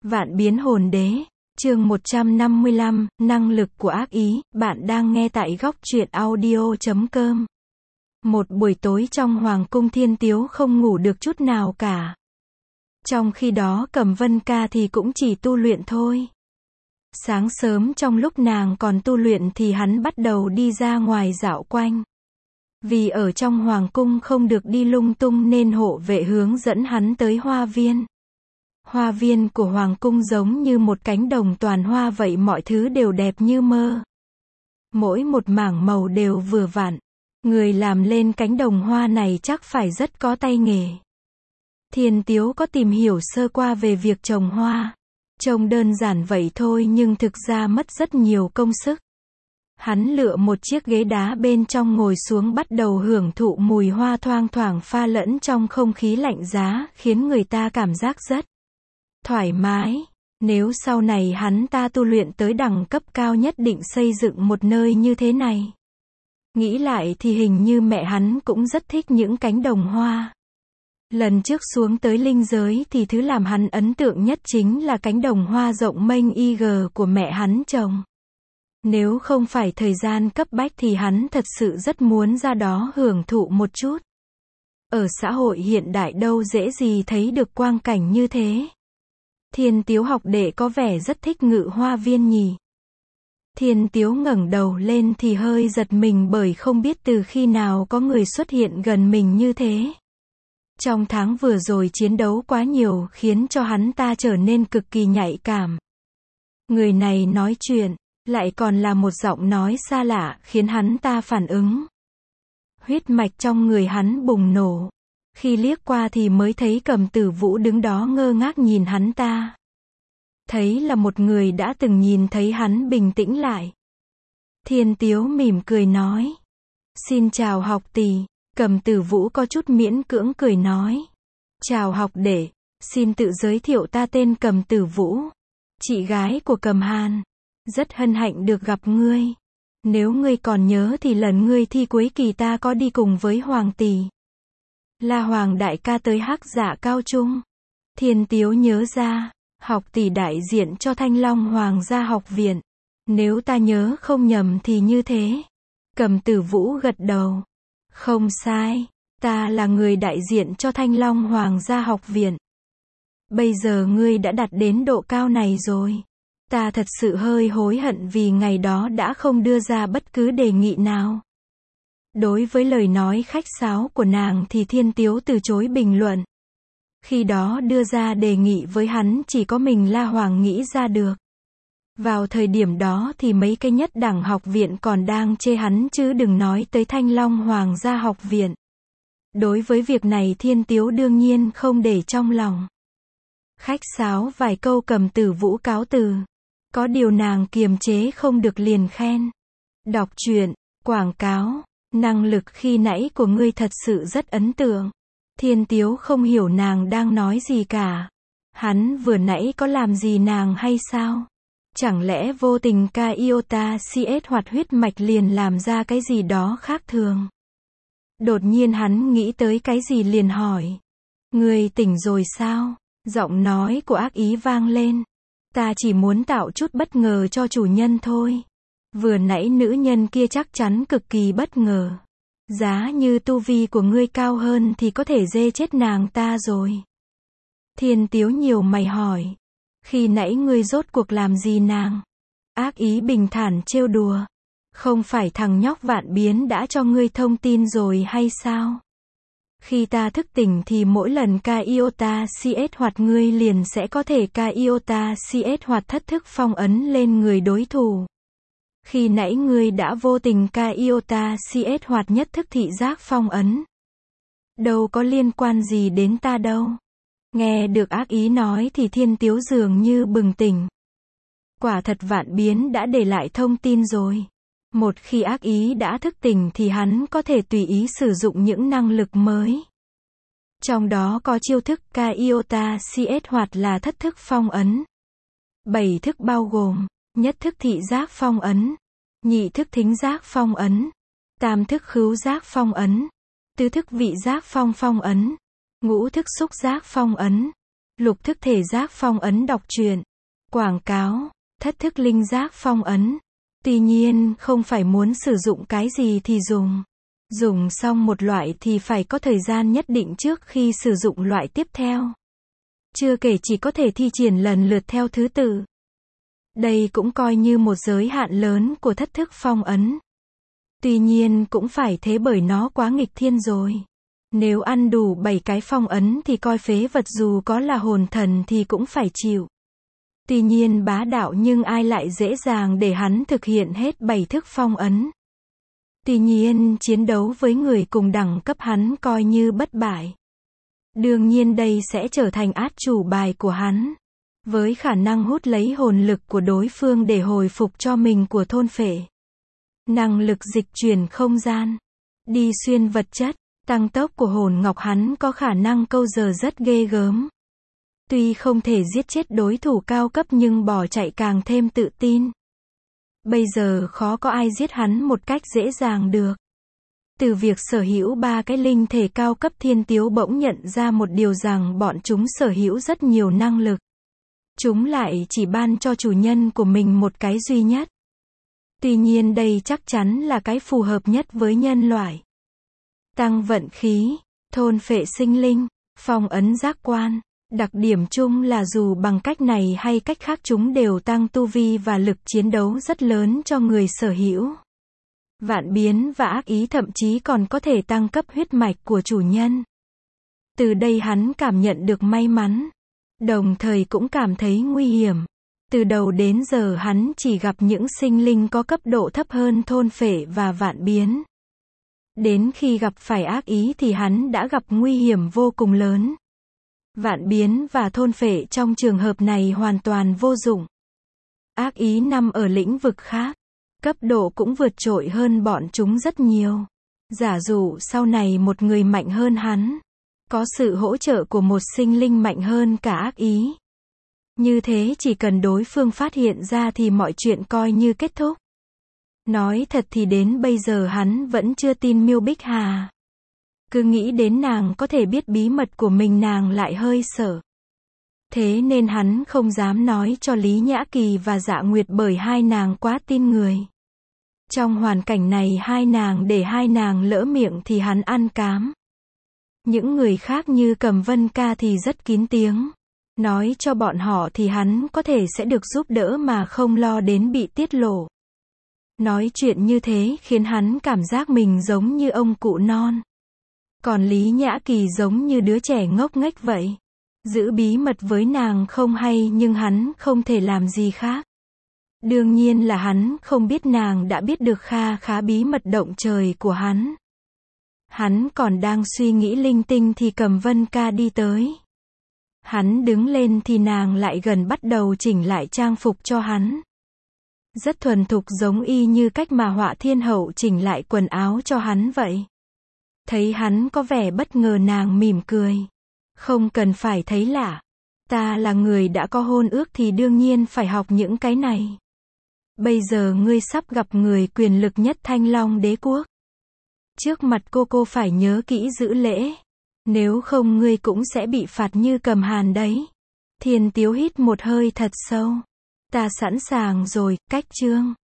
Vạn biến hồn đế, chương 155, năng lực của ác ý, bạn đang nghe tại góc truyện audio.com. Một buổi tối trong Hoàng cung Thiên Tiếu không ngủ được chút nào cả. Trong khi đó Cẩm Vân Ca thì cũng chỉ tu luyện thôi. Sáng sớm trong lúc nàng còn tu luyện thì hắn bắt đầu đi ra ngoài dạo quanh. Vì ở trong Hoàng cung không được đi lung tung nên hộ vệ hướng dẫn hắn tới hoa viên. Hoa viên của Hoàng cung giống như một cánh đồng toàn hoa vậy, mọi thứ đều đẹp như mơ. Mỗi một mảng màu đều vừa vặn. Người làm lên cánh đồng hoa này chắc phải rất có tay nghề. Thiên Tiếu có tìm hiểu sơ qua về việc trồng hoa. Trông đơn giản vậy thôi nhưng thực ra mất rất nhiều công sức. Hắn lựa một chiếc ghế đá bên trong ngồi xuống bắt đầu hưởng thụ mùi hoa thoang thoảng pha lẫn trong không khí lạnh giá, khiến người ta cảm giác rất thoải mái. Nếu sau này hắn ta tu luyện tới đẳng cấp cao nhất định xây dựng một nơi như thế này. Nghĩ lại thì hình như mẹ hắn cũng rất thích những cánh đồng hoa. Lần trước xuống tới linh giới thì thứ làm hắn ấn tượng nhất chính là cánh đồng hoa rộng mênh IG của mẹ hắn trồng. Nếu không phải thời gian cấp bách thì hắn thật sự rất muốn ra đó hưởng thụ một chút. Ở xã hội hiện đại đâu dễ gì thấy được quang cảnh như thế. Thiên Tiếu học đệ có vẻ rất thích ngự hoa viên nhỉ. Thiên Tiếu ngẩng đầu lên thì hơi giật mình bởi không biết từ khi nào có người xuất hiện gần mình như thế. Trong tháng vừa rồi chiến đấu quá nhiều khiến cho hắn ta trở nên cực kỳ nhạy cảm. Người này nói chuyện, lại còn là một giọng nói xa lạ khiến hắn ta phản ứng. Huyết mạch trong người hắn bùng nổ. Khi liếc qua thì mới thấy Cầm Tử Vũ đứng đó ngơ ngác nhìn hắn ta. Thấy là một người đã từng nhìn thấy hắn bình tĩnh lại. Thiên Tiếu mỉm cười nói. Xin chào học tỷ. Cầm Tử Vũ có chút miễn cưỡng cười nói. Chào học đệ. Xin tự giới thiệu, ta tên Cầm Tử Vũ. Chị gái của Cầm Hàn. Rất hân hạnh được gặp ngươi. Nếu ngươi còn nhớ thì lần ngươi thi cuối kỳ ta có đi cùng với Hoàng tỷ. Là Hoàng đại ca tới Hắc Dạ Cao Trung. Thiên Tiếu nhớ ra. Học tỷ đại diện cho Thanh Long Hoàng gia học viện. Nếu ta nhớ không nhầm thì như thế. Cầm Tử Vũ gật đầu. Không sai. Ta là người đại diện cho Thanh Long Hoàng gia học viện. Bây giờ ngươi đã đạt đến độ cao này rồi. Ta thật sự hơi hối hận vì ngày đó đã không đưa ra bất cứ đề nghị nào. Đối với lời nói khách sáo của nàng thì Thiên Tiếu từ chối bình luận. Khi đó đưa ra đề nghị với hắn chỉ có mình La Hoàng nghĩ ra được. Vào thời điểm đó thì mấy cái nhất đẳng học viện còn đang chê hắn chứ đừng nói tới Thanh Long Hoàng gia học viện. Đối với việc này Thiên Tiếu đương nhiên không để trong lòng. Khách sáo vài câu Cầm Tử Vũ cáo từ. Có điều nàng kiềm chế không được liền khen. Đọc truyện, quảng cáo, năng lực khi nãy của ngươi thật sự rất ấn tượng. Thiên Tiếu không hiểu nàng đang nói gì cả. Hắn vừa nãy có làm gì nàng hay sao? Chẳng lẽ vô tình ca iota CS hoạt huyết mạch liền làm ra cái gì đó khác thường? Đột nhiên hắn nghĩ tới cái gì liền hỏi. Ngươi tỉnh rồi sao? Giọng nói của ác ý vang lên. Ta chỉ muốn tạo chút bất ngờ cho chủ nhân thôi. Vừa nãy nữ nhân kia chắc chắn cực kỳ bất ngờ. Giá như tu vi của ngươi cao hơn thì có thể dê chết nàng ta rồi. Thiên Tiếu nhiều mày hỏi. Khi nãy ngươi rốt cuộc làm gì nàng? Ác ý bình thản trêu đùa. Không phải thằng nhóc Vạn Biến đã cho ngươi thông tin rồi hay sao? Khi ta thức tỉnh thì mỗi lần ca iota CS hoạt ngươi liền sẽ có thể ca iota CS hoạt thất thức phong ấn lên người đối thủ. Khi nãy ngươi đã vô tình ca iota CS hoạt nhất thức thị giác phong ấn. Đâu có liên quan gì đến ta đâu. Nghe được ác ý nói thì Thiên Tiếu dường như bừng tỉnh. Quả thật Vạn Biến đã để lại thông tin rồi. Một khi ác ý đã thức tỉnh thì hắn có thể tùy ý sử dụng những năng lực mới. Trong đó có chiêu thức ca iota CS hoạt là thất thức phong ấn. 7 thức bao gồm, nhất thức thị giác phong ấn, nhị thức thính giác phong ấn, tam thức khứu giác phong ấn, tứ thức vị giác phong ấn, ngũ thức xúc giác phong ấn, Lục thức thể giác phong ấn đọc truyện. Quảng cáo. Thất thức linh giác phong ấn. Tuy nhiên, không phải muốn sử dụng cái gì thì dùng. Dùng xong một loại thì phải có thời gian nhất định trước khi sử dụng loại tiếp theo. Chưa kể chỉ có thể thi triển lần lượt theo thứ tự. Đây cũng coi như một giới hạn lớn của thất thức phong ấn. Tuy nhiên cũng phải thế bởi nó quá nghịch thiên rồi. Nếu ăn đủ 7 cái phong ấn thì coi phế vật dù có là hồn thần thì cũng phải chịu. Tuy nhiên bá đạo nhưng ai lại dễ dàng để hắn thực hiện hết 7 thức phong ấn. Tuy nhiên chiến đấu với người cùng đẳng cấp hắn coi như bất bại. Đương nhiên đây sẽ trở thành át chủ bài của hắn. Với khả năng hút lấy hồn lực của đối phương để hồi phục cho mình của thôn phệ. Năng lực dịch chuyển không gian. Đi xuyên vật chất. Tăng tốc của hồn ngọc hắn có khả năng câu giờ rất ghê gớm. Tuy không thể giết chết đối thủ cao cấp nhưng bỏ chạy càng thêm tự tin. Bây giờ khó có ai giết hắn một cách dễ dàng được. Từ việc sở hữu 3 cái linh thể cao cấp Thiên Tiếu bỗng nhận ra một điều rằng bọn chúng sở hữu rất nhiều năng lực. Chúng lại chỉ ban cho chủ nhân của mình một cái duy nhất. Tuy nhiên đây chắc chắn là cái phù hợp nhất với nhân loại. Tăng vận khí, thôn phệ sinh linh, phong ấn giác quan. Đặc điểm chung là dù bằng cách này hay cách khác chúng đều tăng tu vi và lực chiến đấu rất lớn cho người sở hữu. Vạn biến và ác ý thậm chí còn có thể tăng cấp huyết mạch của chủ nhân. Từ đây hắn cảm nhận được may mắn. Đồng thời cũng cảm thấy nguy hiểm. Từ đầu đến giờ hắn chỉ gặp những sinh linh có cấp độ thấp hơn thôn phệ và vạn biến. Đến khi gặp phải ác ý thì hắn đã gặp nguy hiểm vô cùng lớn. Vạn biến và thôn phệ trong trường hợp này hoàn toàn vô dụng. Ác ý nằm ở lĩnh vực khác. Cấp độ cũng vượt trội hơn bọn chúng rất nhiều. Giả dụ sau này một người mạnh hơn hắn. Có sự hỗ trợ của một sinh linh mạnh hơn cả ác ý. Như thế chỉ cần đối phương phát hiện ra thì mọi chuyện coi như kết thúc. Nói thật thì đến bây giờ hắn vẫn chưa tin Miêu Bích Hà. Cứ nghĩ đến nàng có thể biết bí mật của mình nàng lại hơi sợ. Thế nên hắn không dám nói cho Lý Nhã Kỳ và Dạ Nguyệt bởi hai nàng quá tin người. Trong hoàn cảnh này để hai nàng lỡ miệng thì hắn ăn cám. Những người khác như Cầm Vân Ca thì rất kín tiếng. Nói cho bọn họ thì hắn có thể sẽ được giúp đỡ mà không lo đến bị tiết lộ. Nói chuyện như thế khiến hắn cảm giác mình giống như ông cụ non. Còn Lý Nhã Kỳ giống như đứa trẻ ngốc nghếch vậy. Giữ bí mật với nàng không hay nhưng hắn không thể làm gì khác. Đương nhiên là hắn không biết nàng đã biết được kha khá bí mật động trời của hắn. Hắn còn đang suy nghĩ linh tinh thì Cầm Vân Ca đi tới. Hắn đứng lên thì nàng lại gần bắt đầu chỉnh lại trang phục cho hắn. Rất thuần thục giống y như cách mà Họa Thiên Hậu chỉnh lại quần áo cho hắn vậy. Thấy hắn có vẻ bất ngờ nàng mỉm cười. Không cần phải thấy lạ. Ta là người đã có hôn ước thì đương nhiên phải học những cái này. Bây giờ ngươi sắp gặp người quyền lực nhất Thanh Long Đế quốc. Trước mặt cô phải nhớ kỹ giữ lễ. Nếu không ngươi cũng sẽ bị phạt như Cầm Hàn đấy. Thiên Tiếu hít một hơi thật sâu. Ta sẵn sàng rồi, cách chương.